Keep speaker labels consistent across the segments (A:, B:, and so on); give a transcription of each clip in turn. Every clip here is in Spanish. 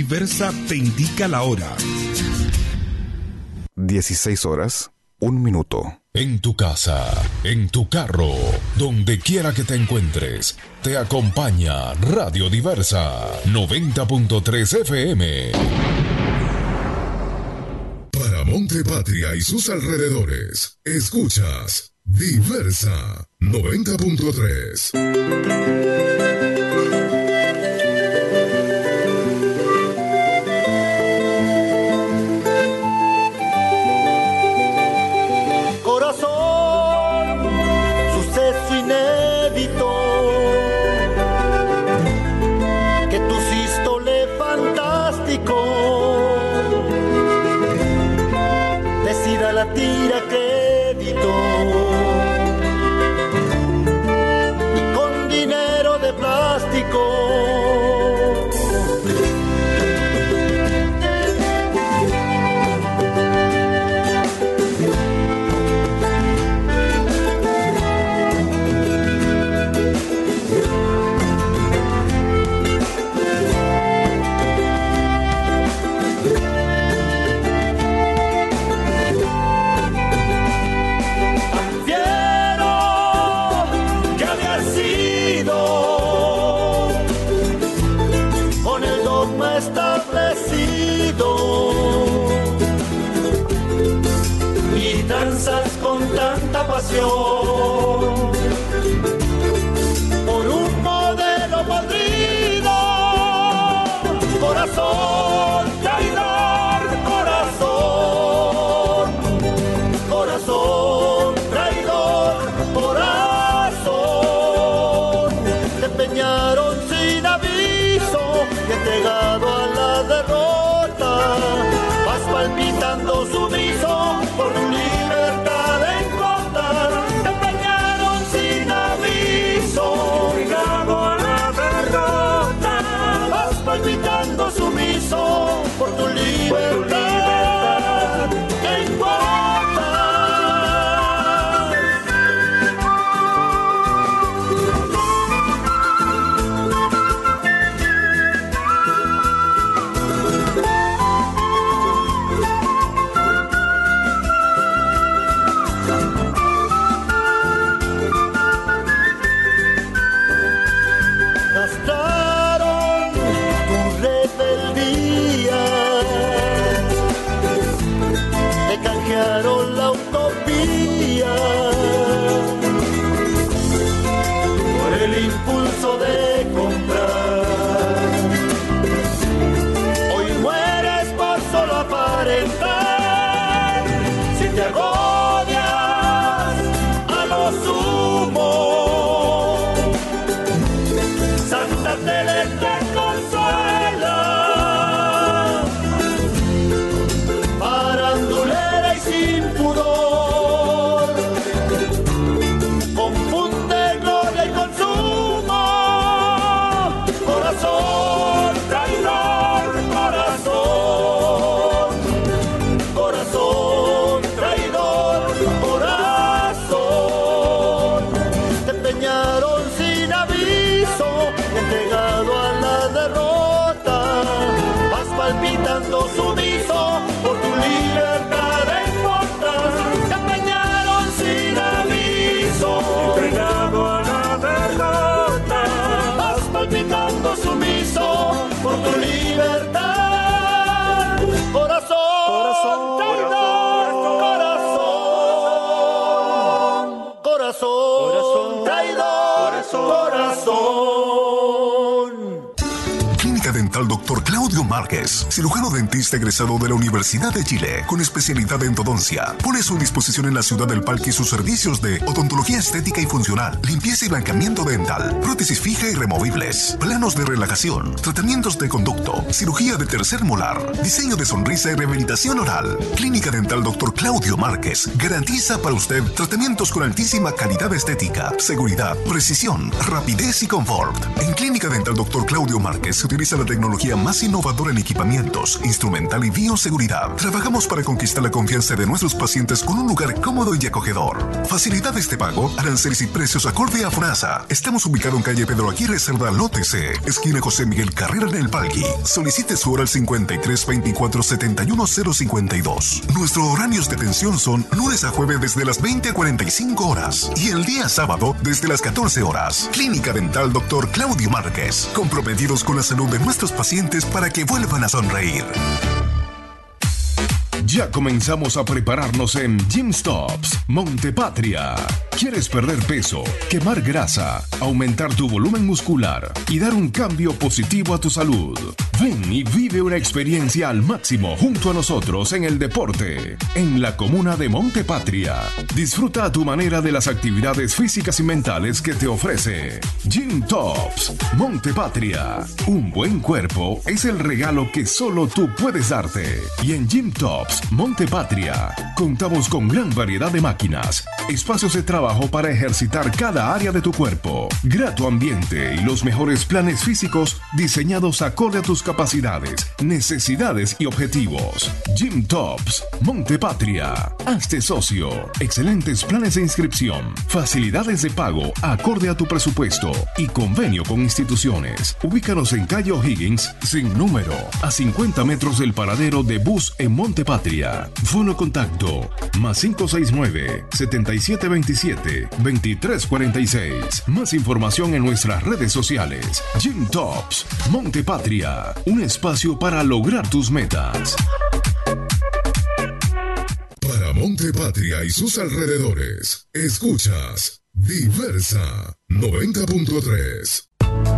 A: Diversa te indica la hora.
B: 16:01.
C: En tu casa, en tu carro, donde quiera que te encuentres, te acompaña Radio Diversa 90.3 FM. Para Montepatria y sus alrededores, escuchas Diversa 90.3.
D: Tira crédito y con dinero de plástico por un modelo podrido, corazón traidor, corazón traidor, corazón. Te empeñaron sin aviso y entregado a la derrota, vas palpitando sumiso por un libertad en contar. Te empeñaron sin aviso, entregado a la derrota, vas palpitando sumiso por tu libertad en contar. La utopía por el impulso de comprar. Hoy mueres por solo aparentar. Si te agobias a lo sumo, Santa Tele te consuela. Sin pudor, confunde gloria y consumo. Corazón traidor, corazón traidor, corazón. Te empeñaron sin aviso, entregado a la derrota, vas palpitando sumiso por tu libertad. Entregado a la derrota, vas palpitando sumiso por tu libertad. Corazón traidor, corazón traidor, corazón.
E: Clínica Dental Dr. Claudio Márquez, cirujano dentista egresado de la Universidad de Chile, con especialidad en endodoncia. Pone a su disposición en la ciudad del Parque sus servicios de odontología estética y funcional, limpieza y blanqueamiento dental, prótesis fija y removibles, planos de relajación, tratamientos de conducto, cirugía de tercer molar, diseño de sonrisa y rehabilitación oral. Clínica Dental Dr. Claudio Márquez garantiza para usted tratamientos con altísima calidad estética, seguridad, precisión, rapidez y confort. En Clínica Dental Dr. Claudio Márquez se utiliza a la tecnología más innovadora en equipamientos, instrumental y bioseguridad. Trabajamos para conquistar la confianza de nuestros pacientes con un lugar cómodo y acogedor. Facilidades de pago, aranceles y precios acorde a FONASA. Estamos ubicados en calle Pedro Aguirre Cerda, lote C, esquina José Miguel Carrera en el Palqui. Solicite su hora al 53 24 71 052. Nuestros horarios de atención son lunes a jueves desde las 20 a 45 horas y el día sábado desde las 14 horas. Clínica Dental Dr. Claudio Márquez, comprometidos con la salud de nuestros pacientes para que vuelvan a sonreír.
C: Ya comenzamos a prepararnos en Gym Stops, Montepatria. ¿Quieres perder peso, quemar grasa, aumentar tu volumen muscular y dar un cambio positivo a tu salud? Ven y vive una experiencia al máximo junto a nosotros en el deporte, en la comuna de Montepatria. Disfruta a tu manera de las actividades físicas y mentales que te ofrece Gym Tops, Montepatria. Un buen cuerpo es el regalo que solo tú puedes darte. Y en Gym Tops, Montepatria, contamos con gran variedad de máquinas, espacios de trabajo para ejercitar cada área de tu cuerpo, grato ambiente y los mejores planes físicos diseñados acorde a tus capacidades, necesidades y objetivos. Gym Tops, Montepatria. Hazte socio. Excelentes planes de inscripción, facilidades de pago acorde a tu presupuesto y convenio con instituciones. Ubícanos en calle O'Higgins, sin número, a 50 metros del paradero de bus en Montepatria. Fono contacto más 569-7727-2346. Más información en nuestras redes sociales. Gym Tops, Montepatria. Un espacio para lograr tus metas.
A: Para Montepatria y sus alrededores, escuchas Diversa 90.3.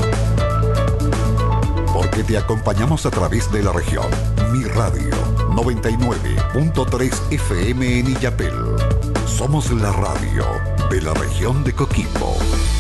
B: Porque te acompañamos a través de la región. Mi Radio 99.3 FM en Illapel. Somos la radio de la región de Coquimbo.